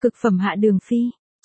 Cực phẩm Hạ Đường Phi,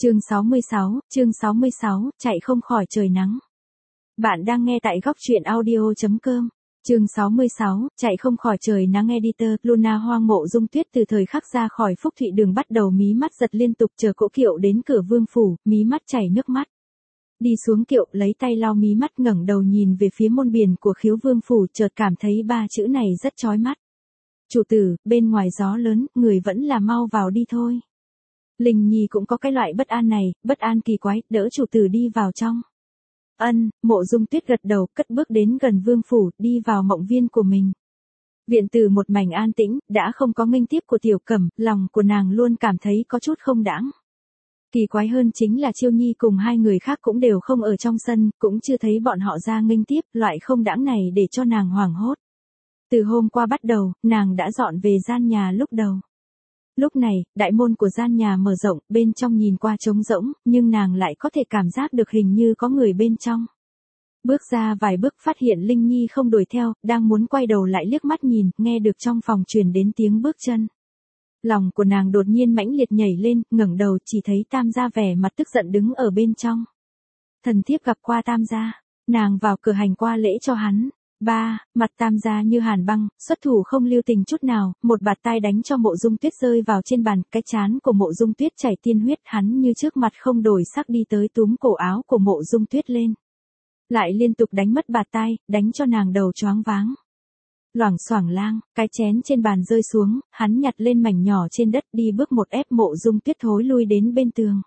chương 66, chạy không khỏi trời nắng. Bạn đang nghe tại góc truyện audio.com. Chương 66, chạy không khỏi trời nắng. Editor, Luna. Hoang Mộ Dung Tuyết từ thời khắc ra khỏi Phúc Thụy Đường bắt đầu mí mắt giật liên tục, chờ cỗ kiệu đến cửa vương phủ, mí mắt chảy nước mắt. Đi xuống kiệu, lấy tay lau mí mắt, ngẩng đầu nhìn về phía môn biển của Khiếu Vương phủ, chợt cảm thấy ba chữ này rất chói mắt. Chủ tử, bên ngoài gió lớn, người vẫn là mau vào đi thôi. Linh Nhi cũng có cái loại bất an này, bất an kỳ quái, đỡ chủ tử đi vào trong. Mộ Dung Tuyết gật đầu, cất bước đến gần vương phủ, đi vào mộng viên của mình. Viện tử một mảnh an tĩnh, đã không có nghênh tiếp của Tiểu Cẩm, lòng của nàng luôn cảm thấy có chút không đãng. Kỳ quái hơn chính là Chiêu Nhi cùng hai người khác cũng đều không ở trong sân, cũng chưa thấy bọn họ ra nghênh tiếp, loại không đãng này để cho nàng hoảng hốt. Từ hôm qua bắt đầu, nàng đã dọn về gian nhà lúc đầu. Lúc này, đại môn của gian nhà mở rộng, bên trong nhìn qua trống rỗng, nhưng nàng lại có thể cảm giác được hình như có người bên trong. Bước ra vài bước phát hiện Linh Nhi không đuổi theo, đang muốn quay đầu lại liếc mắt nhìn, nghe được trong phòng truyền đến tiếng bước chân. Lòng của nàng đột nhiên mãnh liệt nhảy lên, ngẩng đầu chỉ thấy Tam gia vẻ mặt tức giận đứng ở bên trong. Thần thiếp gặp qua Tam gia, nàng vào cửa hành qua lễ cho hắn. Mặt Tam gia như hàn băng, xuất thủ không lưu tình chút nào, một bạt tai đánh cho Mộ Dung Tuyết rơi vào trên bàn, cái trán của Mộ Dung Tuyết chảy tiên huyết, hắn như trước mặt không đổi sắc đi tới túm cổ áo của Mộ Dung Tuyết lên. Lại liên tục đánh mất bạt tai, đánh cho nàng đầu choáng váng. Loảng xoảng lang, cái chén trên bàn rơi xuống, hắn nhặt lên mảnh nhỏ trên đất đi bước một ép Mộ Dung Tuyết thối lui đến bên tường.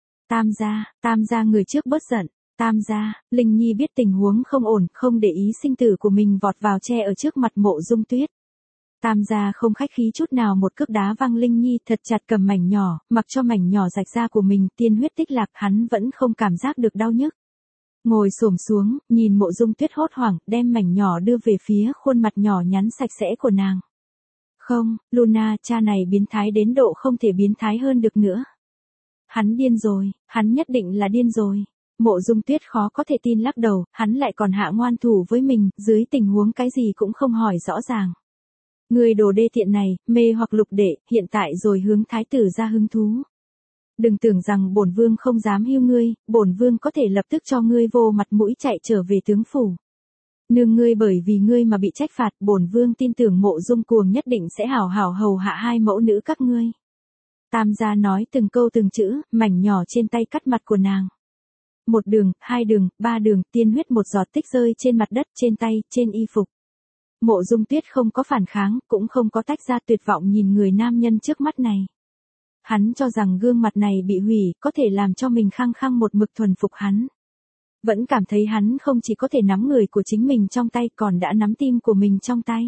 Tam gia người trước bớt giận. Tam gia, Linh Nhi biết tình huống không ổn, không để ý sinh tử của mình vọt vào che ở trước mặt Mộ Dung Tuyết. Tam gia không khách khí chút nào một cước đá văng Linh Nhi thật chặt, cầm mảnh nhỏ, mặc cho mảnh nhỏ rạch ra của mình, tiên huyết tích lạc, hắn vẫn không cảm giác được đau nhức. Ngồi xổm xuống, nhìn Mộ Dung Tuyết hốt hoảng, đem mảnh nhỏ đưa về phía khuôn mặt nhỏ nhắn sạch sẽ của nàng. Không, Luna, cha này biến thái đến độ không thể biến thái hơn được nữa. Hắn điên rồi, hắn nhất định là điên rồi. Mộ Dung Tuyết khó có thể tin lắc đầu, hắn lại còn hạ ngoan thủ với mình, dưới tình huống cái gì cũng không hỏi rõ ràng. Người đồ đê tiện này, mê hoặc Lục đệ, hiện tại rồi hướng thái tử ra hứng thú. Đừng tưởng rằng bổn vương không dám hiêu ngươi, bổn vương có thể lập tức cho ngươi vô mặt mũi chạy trở về tướng phủ. Nương ngươi bởi vì ngươi mà bị trách phạt, bổn vương tin tưởng Mộ Dung Cuồng nhất định sẽ hảo hảo hầu hạ hai mẫu nữ các ngươi. Tam gia nói từng câu từng chữ, mảnh nhỏ trên tay cắt mặt của nàng. Một đường, hai đường, ba đường, tiên huyết một giọt tích rơi trên mặt đất, trên tay, trên y phục. Mộ Dung Tuyết không có phản kháng, cũng không có tách ra, tuyệt vọng nhìn người nam nhân trước mắt này. Hắn cho rằng gương mặt này bị hủy, có thể làm cho mình khăng khăng một mực thuần phục hắn. Vẫn cảm thấy hắn không chỉ có thể nắm người của chính mình trong tay, còn đã nắm tim của mình trong tay.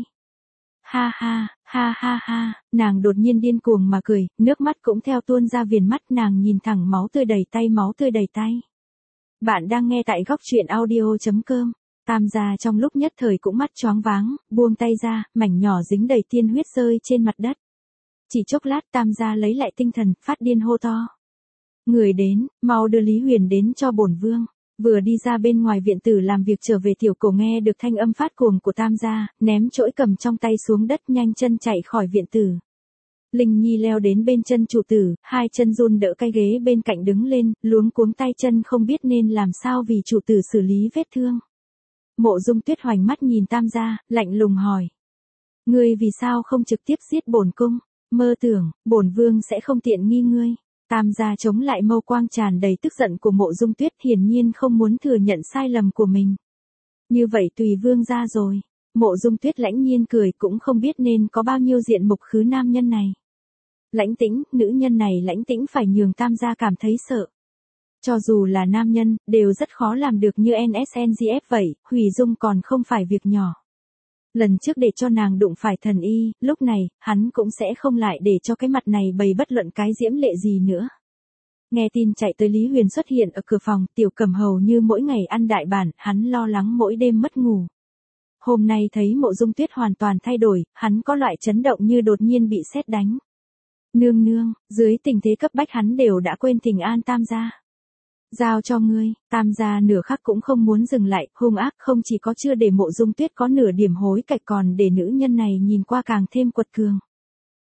Ha, nàng đột nhiên điên cuồng mà cười, nước mắt cũng theo tuôn ra viền mắt, nàng nhìn thẳng máu tươi đầy tay. Bạn đang nghe tại góc truyện audio.com. Tam gia trong lúc nhất thời cũng mắt choáng váng, buông tay ra, mảnh nhỏ dính đầy tiên huyết rơi trên mặt đất. Chỉ chốc lát Tam gia lấy lại tinh thần, phát điên hô to. Người đến, mau đưa Lý Huyền đến cho bổn vương. Vừa đi ra bên ngoài viện tử làm việc trở về, Tiểu Cổ nghe được thanh âm phát cuồng của Tam gia, ném chỗi cầm trong tay xuống đất, nhanh chân chạy khỏi viện tử. Linh Nhi leo đến bên chân chủ tử, hai chân run đỡ cái ghế bên cạnh đứng lên, luống cuống tay chân không biết nên làm sao vì chủ tử xử lý vết thương. Mộ Dung Tuyết hoành mắt nhìn Tam gia, lạnh lùng hỏi. Ngươi vì sao không trực tiếp giết bổn cung, mơ tưởng, bổn vương sẽ không tiện nghi ngươi. Tam gia chống lại mâu quang tràn đầy tức giận của Mộ Dung Tuyết, hiển nhiên không muốn thừa nhận sai lầm của mình. Như vậy tùy vương gia rồi. Mộ Dung Tuyết lãnh nhiên cười, cũng không biết nên có bao nhiêu diện mục khứ nam nhân này. Lãnh tĩnh, nữ nhân này lãnh tĩnh phải nhường Tam gia cảm thấy sợ. Cho dù là nam nhân, đều rất khó làm được như NSNGF vậy, hủy dung còn không phải việc nhỏ. Lần trước để cho nàng đụng phải thần y, lúc này, hắn cũng sẽ không lại để cho cái mặt này bày bất luận cái diễm lệ gì nữa. Nghe tin chạy tới Lý Huyền xuất hiện ở cửa phòng, Tiểu Cẩm hầu như mỗi ngày ăn đại bản, hắn lo lắng mỗi đêm mất ngủ. Hôm nay thấy Mộ Dung Tuyết hoàn toàn thay đổi, hắn có loại chấn động như đột nhiên bị sét đánh. Nương, dưới tình thế cấp bách hắn đều đã quên thỉnh an Tam gia. Giao cho ngươi, Tam gia nửa khắc cũng không muốn dừng lại, hung ác không chỉ có chưa để Mộ Dung Tuyết có nửa điểm hối cải, còn để nữ nhân này nhìn qua càng thêm quật cường.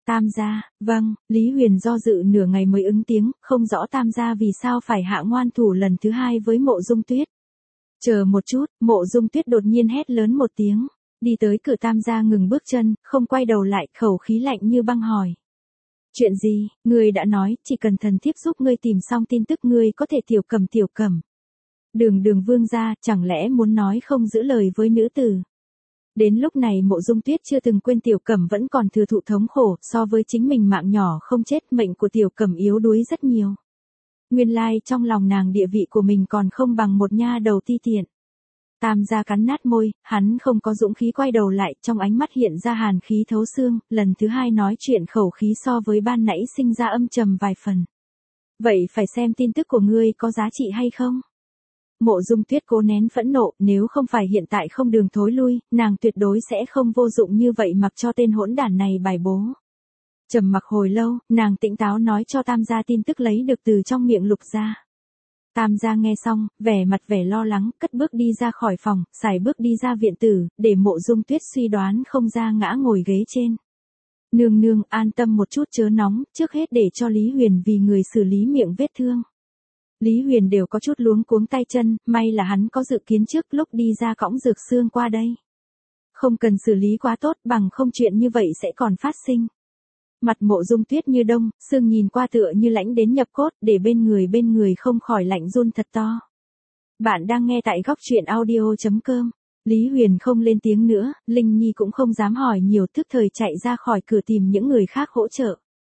Tam gia, vâng, Lý Huyền do dự nửa ngày mới ứng tiếng, không rõ Tam gia vì sao phải hạ ngoan thủ lần thứ hai với Mộ Dung Tuyết. Chờ một chút, Mộ Dung Tuyết đột nhiên hét lớn một tiếng, đi tới cửa Tam gia ngừng bước chân, không quay đầu lại, khẩu khí lạnh như băng hỏi. Chuyện gì, ngươi đã nói, chỉ cần thần thiếp giúp ngươi tìm xong tin tức ngươi có thể tiểu cầm. Đường vương gia, chẳng lẽ muốn nói không giữ lời với nữ tử. Đến lúc này Mộ Dung Tuyết chưa từng quên Tiểu Cẩm vẫn còn thừa thụ thống khổ, so với chính mình mạng nhỏ không chết, mệnh của Tiểu Cẩm yếu đuối rất nhiều. Nguyên lai trong lòng nàng địa vị của mình còn không bằng một nha đầu ti tiện. Tam gia cắn nát môi, hắn không có dũng khí quay đầu lại, trong ánh mắt hiện ra hàn khí thấu xương, lần thứ hai nói chuyện khẩu khí so với ban nãy sinh ra âm trầm vài phần. Vậy phải xem tin tức của ngươi có giá trị hay không? Mộ Dung Tuyết cố nén phẫn nộ, nếu không phải hiện tại không đường thối lui, nàng tuyệt đối sẽ không vô dụng như vậy mặc cho tên hỗn đản này bài bố. Trầm mặc hồi lâu, nàng tỉnh táo nói cho Tam gia tin tức lấy được từ trong miệng Lục gia. Tam gia nghe xong, vẻ mặt vẻ lo lắng, cất bước đi ra khỏi phòng, sải bước đi ra viện tử, để Mộ Dung Tuyết suy đoán không ra ngã ngồi ghế trên. Nương nương, an tâm một chút chớ nóng, trước hết để cho Lý Huyền vì người xử lý miệng vết thương. Lý Huyền đều có chút luống cuống tay chân, may là hắn có dự kiến trước lúc đi ra cõng dược xương qua đây. Không cần xử lý quá tốt, bằng không chuyện như vậy sẽ còn phát sinh. Mặt Mộ Dung Tuyết như đông, xương nhìn qua tựa như lãnh đến nhập cốt, để bên người không khỏi lạnh run thật to. Bạn đang nghe tại góc truyện audio.com. Lý Huyền không lên tiếng nữa, Linh Nhi cũng không dám hỏi nhiều, tức thời chạy ra khỏi cửa tìm những người khác hỗ trợ.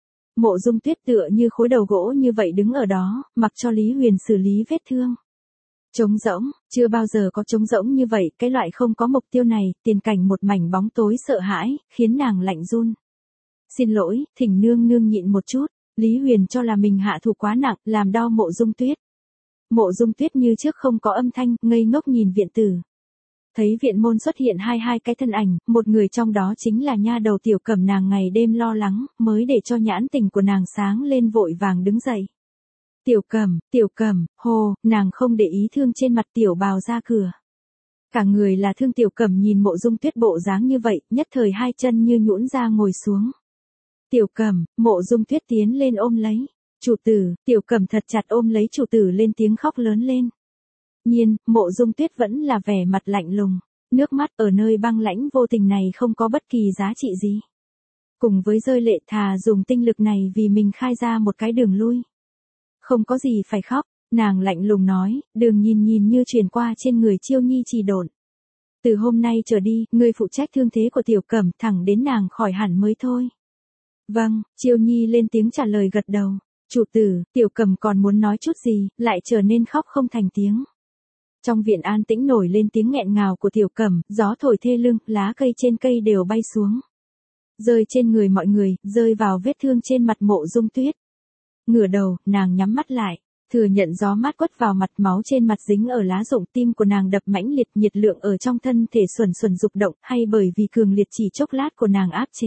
Mộ Dung Tuyết tựa như khối đầu gỗ như vậy đứng ở đó, mặc cho Lý Huyền xử lý vết thương. Trống rỗng, chưa bao giờ có trống rỗng như vậy, cái loại không có mục tiêu này, tiền cảnh một mảnh bóng tối sợ hãi, khiến nàng lạnh run. Xin lỗi, thỉnh nương nương nhịn một chút, Lý Huyền cho là mình hạ thủ quá nặng, làm đau Mộ Dung Tuyết. Mộ Dung Tuyết như trước không có âm thanh, ngây ngốc nhìn viện tử. Thấy viện môn xuất hiện hai cái thân ảnh, một người trong đó chính là nha đầu Tiểu Cẩm, nàng ngày đêm lo lắng, mới để cho nhãn tình của nàng sáng lên vội vàng đứng dậy. Tiểu Cẩm, hô, nàng không để ý thương trên mặt Tiểu Bào ra cửa. Cả người là thương. Tiểu Cẩm nhìn Mộ Dung Tuyết bộ dáng như vậy, nhất thời hai chân như nhũn ra ngồi xuống. Tiểu Cẩm, Mộ Dung Tuyết tiến lên ôm lấy. Chủ tử, Tiểu Cẩm thật chặt ôm lấy chủ tử lên tiếng khóc lớn lên. Nhiên, Mộ Dung Tuyết vẫn là vẻ mặt lạnh lùng, nước mắt ở nơi băng lãnh vô tình này không có bất kỳ giá trị gì. Cùng với rơi lệ, thà dùng tinh lực này vì mình khai ra một cái đường lui. Không có gì phải khóc, nàng lạnh lùng nói, đường nhìn như truyền qua trên người Chiêu Nhi trì độn. Từ hôm nay trở đi, ngươi phụ trách thương thế của Tiểu Cẩm thẳng đến nàng khỏi hẳn mới thôi. Vâng, Chiêu Nhi lên tiếng trả lời gật đầu. Chủ tử, Tiểu Cẩm còn muốn nói chút gì, lại trở nên khóc không thành tiếng. Trong viện an tĩnh nổi lên tiếng nghẹn ngào của Tiểu Cẩm, gió thổi thê lương, lá cây trên cây đều bay xuống. Rơi trên người mọi người, rơi vào vết thương trên mặt Mộ Dung Tuyết. Ngửa đầu, nàng nhắm mắt lại, thừa nhận gió mát quất vào mặt, máu trên mặt dính ở lá rụng, tim của nàng đập mãnh liệt, nhiệt lượng ở trong thân thể xuẩn dục động, hay bởi vì cường liệt chỉ chốc lát của nàng áp chế.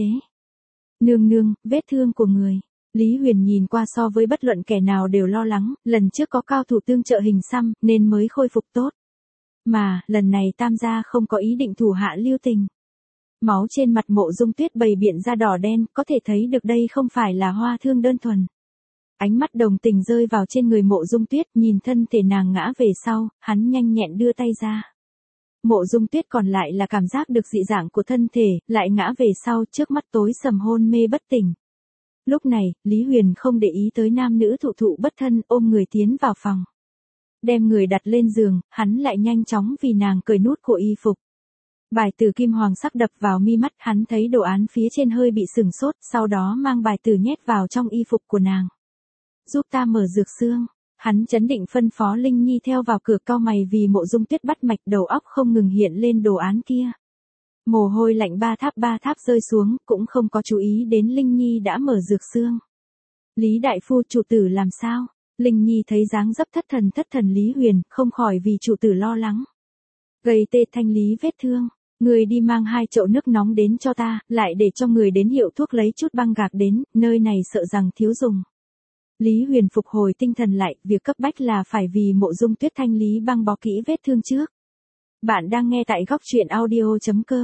Nương, vết thương của người. Lý Huyền nhìn qua so với bất luận kẻ nào đều lo lắng, lần trước có cao thủ tương trợ hình xăm, nên mới khôi phục tốt. Mà, lần này Tam gia không có ý định thủ hạ lưu tình. Máu trên mặt Mộ Dung Tuyết bày biện ra đỏ đen, có thể thấy được đây không phải là hoa thương đơn thuần. Ánh mắt đồng tình rơi vào trên người Mộ Dung Tuyết, nhìn thân thể nàng ngã về sau, hắn nhanh nhẹn đưa tay ra. Mộ Dung Tuyết còn lại là cảm giác được dị dạng của thân thể, lại ngã về sau, trước mắt tối sầm hôn mê bất tỉnh. Lúc này, Lý Huyền không để ý tới nam nữ thụ bất thân, ôm người tiến vào phòng. Đem người đặt lên giường, hắn lại nhanh chóng vì nàng cởi nút của y phục. Bài tử kim hoàng sắc đập vào mi mắt, hắn thấy đồ án phía trên hơi bị sừng sốt, sau đó mang bài tử nhét vào trong y phục của nàng. Giúp ta mở dược xương. Hắn chấn định phân phó Linh Nhi theo vào cửa, cau mày vì Mộ Dung Tuyết bắt mạch, đầu óc không ngừng hiện lên đồ án kia. Mồ hôi lạnh ba tháp rơi xuống, cũng không có chú ý đến Linh Nhi đã mở dược xương. Lý đại phu, chủ tử làm sao? Linh Nhi thấy dáng dấp thất thần Lý Huyền, không khỏi vì chủ tử lo lắng. Gây tê, thanh lý vết thương. Người đi mang 2 chậu nước nóng đến cho ta, lại để cho người đến hiệu thuốc lấy chút băng gạc đến, nơi này sợ rằng thiếu dùng. Lý Huyền phục hồi tinh thần lại, việc cấp bách là phải vì Mộ Dung Tuyết thanh lý băng bó kỹ vết thương trước. Bạn đang nghe tại góc truyện audio.com.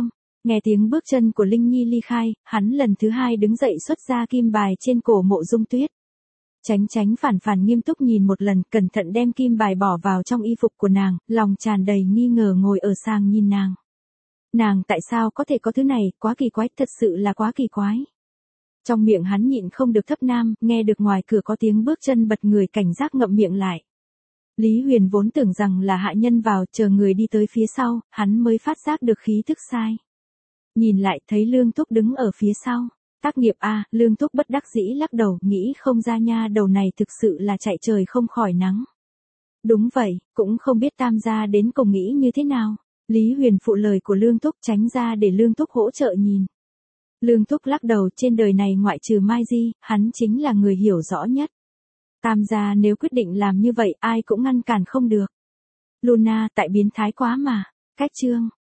Nghe tiếng bước chân của Linh Nhi ly khai, hắn lần thứ hai đứng dậy xuất ra kim bài trên cổ Mộ Dung Tuyết. Tránh phản nghiêm túc nhìn một lần, cẩn thận đem kim bài bỏ vào trong y phục của nàng, lòng tràn đầy nghi ngờ ngồi ở sàng nhìn nàng. Nàng tại sao có thể có thứ này, quá kỳ quái, thật sự là quá kỳ quái. Trong miệng hắn nhịn không được thấp nam, nghe được ngoài cửa có tiếng bước chân bật người, cảnh giác ngậm miệng lại. Lý Huyền vốn tưởng rằng là hạ nhân vào, chờ người đi tới phía sau, hắn mới phát giác được khí thức sai. Nhìn lại thấy Lương Túc đứng ở phía sau. Tác nghiệp a, Lương Túc bất đắc dĩ lắc đầu, nghĩ không ra nha đầu này thực sự là chạy trời không khỏi nắng. Đúng vậy, cũng không biết Tam gia đến cùng nghĩ như thế nào. Lý Huyền phụ lời của Lương Túc, tránh ra để Lương Túc hỗ trợ nhìn. Lương Túc lắc đầu, trên đời này ngoại trừ Mai Di, hắn chính là người hiểu rõ nhất. Tam gia nếu quyết định làm như vậy ai cũng ngăn cản không được. Luna tại biến thái quá mà. Cách chương